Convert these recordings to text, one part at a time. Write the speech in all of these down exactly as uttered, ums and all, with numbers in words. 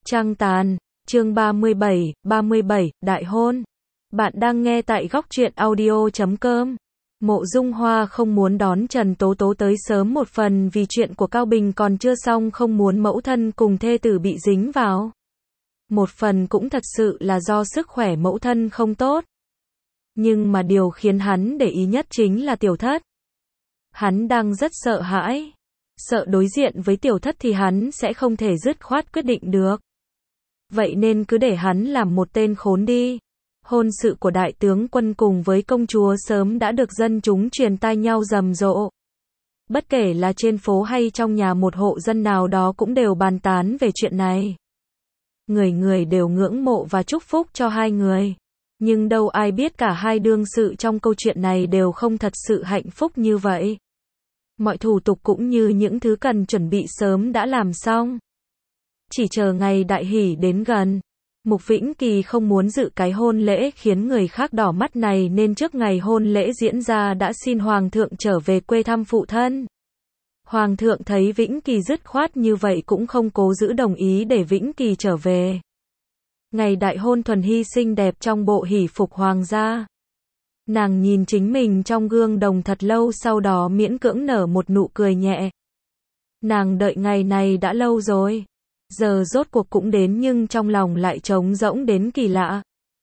Trăng tàn, chương ba mươi bảy, ba mươi bảy, đại hôn. Bạn đang nghe tại góc truyện audio chấm com. Mộ Dung Hoa không muốn đón Trần Tố Tố tới sớm, một phần vì chuyện của Cao Bình còn chưa xong, không muốn mẫu thân cùng thê tử bị dính vào. Một phần cũng thật sự là do sức khỏe mẫu thân không tốt. Nhưng mà điều khiến hắn để ý nhất chính là Tiểu Thất. Hắn đang rất sợ hãi. Sợ đối diện với Tiểu Thất thì hắn sẽ không thể dứt khoát quyết định được. Vậy nên cứ để hắn làm một tên khốn đi. Hôn sự của đại tướng quân cùng với công chúa sớm đã được dân chúng truyền tai nhau rầm rộ. Bất kể là trên phố hay trong nhà một hộ dân nào đó cũng đều bàn tán về chuyện này. Người người đều ngưỡng mộ và chúc phúc cho hai người. Nhưng đâu ai biết cả hai đương sự trong câu chuyện này đều không thật sự hạnh phúc như vậy. Mọi thủ tục cũng như những thứ cần chuẩn bị sớm đã làm xong. Chỉ chờ ngày đại hỷ đến gần. Mục Vĩnh Kỳ không muốn dự cái hôn lễ khiến người khác đỏ mắt này, nên trước ngày hôn lễ diễn ra đã xin Hoàng thượng trở về quê thăm phụ thân. Hoàng thượng thấy Vĩnh Kỳ dứt khoát như vậy cũng không cố giữ, đồng ý để Vĩnh Kỳ trở về. Ngày đại hôn, Thuần Hy xinh đẹp trong bộ hỷ phục hoàng gia. Nàng nhìn chính mình trong gương đồng thật lâu, sau đó miễn cưỡng nở một nụ cười nhẹ. Nàng đợi ngày này đã lâu rồi. Giờ rốt cuộc cũng đến, nhưng trong lòng lại trống rỗng đến kỳ lạ.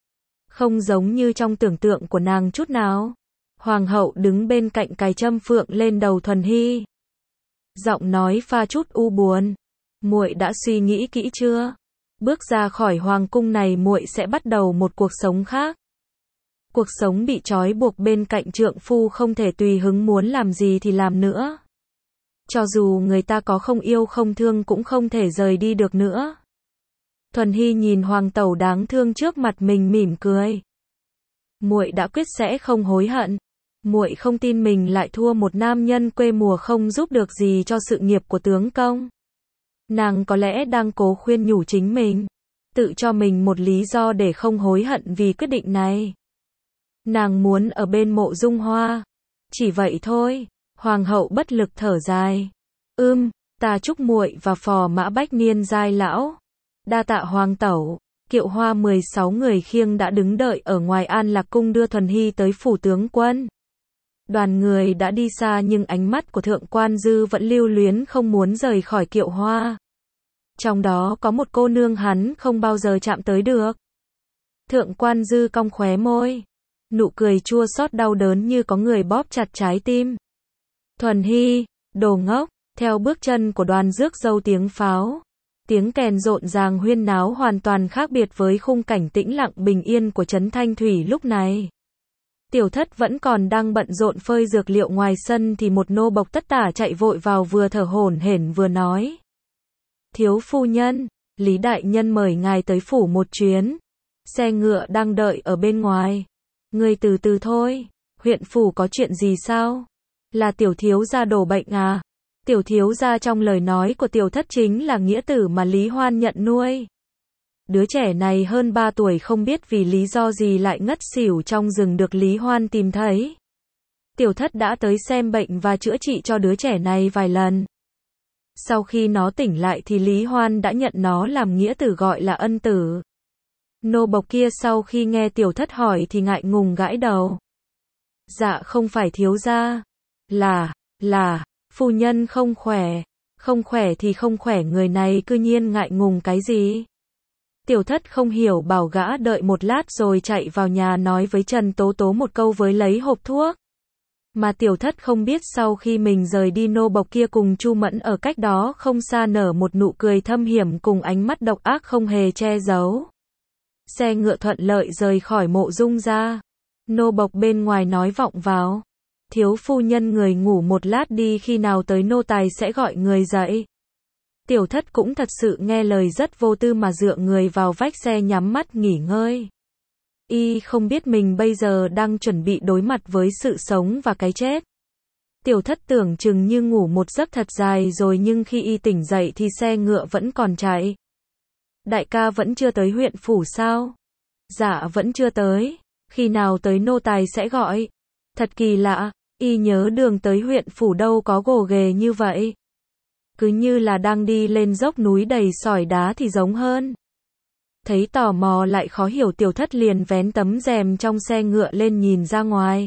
Không giống như trong tưởng tượng của nàng chút nào. Hoàng hậu đứng bên cạnh cài châm phượng lên đầu Thuần Hy. Giọng nói pha chút u buồn. Muội đã suy nghĩ kỹ chưa? Bước ra khỏi hoàng cung này muội sẽ bắt đầu một cuộc sống khác. Cuộc sống bị trói buộc bên cạnh trượng phu, không thể tùy hứng muốn làm gì thì làm nữa. Cho dù người ta có không yêu không thương cũng không thể rời đi được nữa. Thuần Hy nhìn hoàng tẩu đáng thương trước mặt mình mỉm cười. Muội đã quyết sẽ không hối hận. Muội không tin mình lại thua một nam nhân quê mùa không giúp được gì cho sự nghiệp của tướng công. Nàng có lẽ đang cố khuyên nhủ chính mình, tự cho mình một lý do để không hối hận vì quyết định này. Nàng muốn ở bên Mộ Dung Hoa. Chỉ vậy thôi. Hoàng hậu bất lực thở dài. Ưm, ta chúc muội và phò mã bách niên giai lão. Đa tạ hoàng tẩu. Kiệu hoa mười sáu người khiêng đã đứng đợi ở ngoài An Lạc cung đưa Thuần Hy tới phủ tướng quân. Đoàn người đã đi xa nhưng ánh mắt của thượng quan Dư vẫn lưu luyến không muốn rời khỏi kiệu hoa. Trong đó có một cô nương hắn không bao giờ chạm tới được. Thượng quan Dư cong khóe môi. Nụ cười chua xót đau đớn như có người bóp chặt trái tim. Thuần Hy, đồ ngốc. Theo bước chân của đoàn rước dâu, tiếng pháo, tiếng kèn rộn ràng huyên náo hoàn toàn khác biệt với khung cảnh tĩnh lặng bình yên của trấn Thanh Thủy lúc này. Tiểu Thất vẫn còn đang bận rộn phơi dược liệu ngoài sân thì một nô bộc tất tả chạy vội vào, vừa thở hổn hển vừa nói. Thiếu phu nhân, Lý đại nhân mời ngài tới phủ một chuyến. Xe ngựa đang đợi ở bên ngoài. Ngươi từ từ thôi. Huyện phủ có chuyện gì sao? Là tiểu thiếu gia đổ bệnh à? Tiểu thiếu gia trong lời nói của Tiểu Thất chính là nghĩa tử mà Lý Hoan nhận nuôi. Đứa trẻ này hơn ba tuổi, không biết vì lý do gì lại ngất xỉu trong rừng, được Lý Hoan tìm thấy. Tiểu Thất đã tới xem bệnh và chữa trị cho đứa trẻ này vài lần. Sau khi nó tỉnh lại thì Lý Hoan đã nhận nó làm nghĩa tử, gọi là ân tử. Nô bộc kia sau khi nghe Tiểu Thất hỏi thì ngại ngùng gãi đầu. Dạ không phải thiếu gia. Là, là, phu nhân không khỏe. Không khỏe thì không khỏe, người này cư nhiên ngại ngùng cái gì? Tiểu Thất không hiểu, bảo gã đợi một lát rồi chạy vào nhà nói với Trần Tố Tố một câu với lấy hộp thuốc. Mà Tiểu Thất không biết sau khi mình rời đi, nô bộc kia cùng Chu Mẫn ở cách đó không xa nở một nụ cười thâm hiểm cùng ánh mắt độc ác không hề che giấu. Xe ngựa thuận lợi rời khỏi Mộ Dung gia. Nô bộc bên ngoài nói vọng vào. Thiếu phu nhân người ngủ một lát đi, khi nào tới nô tài sẽ gọi người dậy. Tiểu Thất cũng thật sự nghe lời rất vô tư mà dựa người vào vách xe nhắm mắt nghỉ ngơi. Y không biết mình bây giờ đang chuẩn bị đối mặt với sự sống và cái chết. Tiểu Thất tưởng chừng như ngủ một giấc thật dài rồi, nhưng khi y tỉnh dậy thì xe ngựa vẫn còn chạy. Đại ca vẫn chưa tới huyện phủ sao? Dạ vẫn chưa tới. Khi nào tới nô tài sẽ gọi. Thật kỳ lạ, y nhớ đường tới huyện phủ đâu có gồ ghề như vậy. cứ như là đang đi lên dốc núi đầy sỏi đá thì giống hơn. Thấy tò mò lại khó hiểu, Tiểu Thất liền vén tấm rèm trong xe ngựa lên nhìn ra ngoài.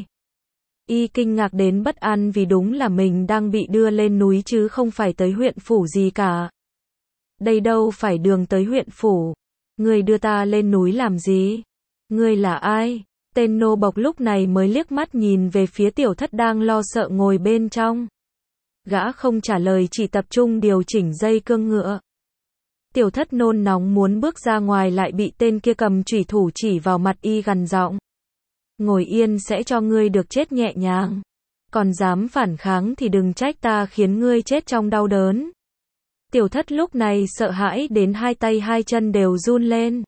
Y kinh ngạc đến bất an vì đúng là mình đang bị đưa lên núi chứ không phải tới huyện phủ gì cả. Đây đâu phải đường tới huyện phủ. Ngươi đưa ta lên núi làm gì? Ngươi là ai? Tên nô bộc lúc này mới liếc mắt nhìn về phía Tiểu Thất đang lo sợ ngồi bên trong. Gã không trả lời, chỉ tập trung điều chỉnh dây cương ngựa. Tiểu Thất nôn nóng muốn bước ra ngoài lại bị tên kia cầm chủy thủ chỉ vào mặt y gằn giọng. Ngồi yên sẽ cho ngươi được chết nhẹ nhàng. Còn dám phản kháng thì đừng trách ta khiến ngươi chết trong đau đớn. Tiểu Thất lúc này sợ hãi đến hai tay hai chân đều run lên.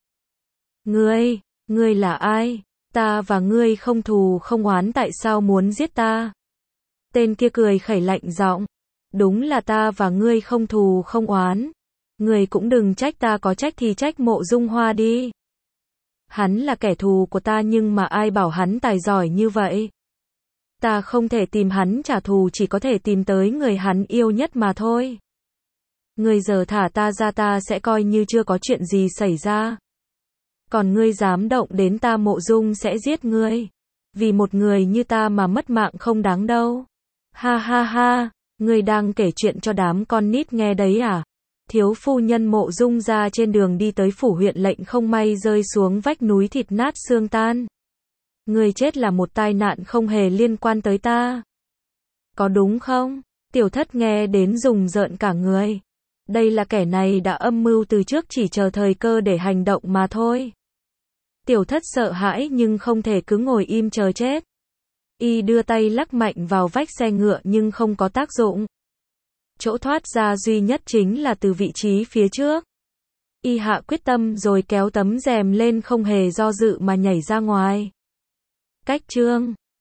Ngươi, ngươi là ai? Ta và ngươi không thù không oán, tại sao muốn giết ta? Tên kia cười khẩy lạnh giọng. Đúng là ta và ngươi không thù không oán. Ngươi cũng đừng trách ta, có trách thì trách Mộ Dung Hoa đi. Hắn là kẻ thù của ta nhưng mà ai bảo hắn tài giỏi như vậy? Ta không thể tìm hắn trả thù, chỉ có thể tìm tới người hắn yêu nhất mà thôi. Ngươi giờ thả ta ra, ta sẽ coi như chưa có chuyện gì xảy ra. Còn ngươi dám động đến ta, Mộ Dung sẽ giết ngươi. Vì một người như ta mà mất mạng không đáng đâu. Ha ha ha, ngươi đang kể chuyện cho đám con nít nghe đấy à? Thiếu phu nhân Mộ Dung ra trên đường đi tới phủ huyện lệnh không may rơi xuống vách núi, thịt nát xương tan. Ngươi chết là một tai nạn không hề liên quan tới ta. Có đúng không? Tiểu Thất nghe đến rùng rợn cả người. Đây là kẻ này đã âm mưu từ trước, chỉ chờ thời cơ để hành động mà thôi. Tiểu Thất sợ hãi nhưng không thể cứ ngồi im chờ chết. Y đưa tay lắc mạnh vào vách xe ngựa nhưng không có tác dụng. Chỗ thoát ra duy nhất chính là từ vị trí phía trước. Y hạ quyết tâm rồi kéo tấm rèm lên, không hề do dự mà nhảy ra ngoài. Cách chương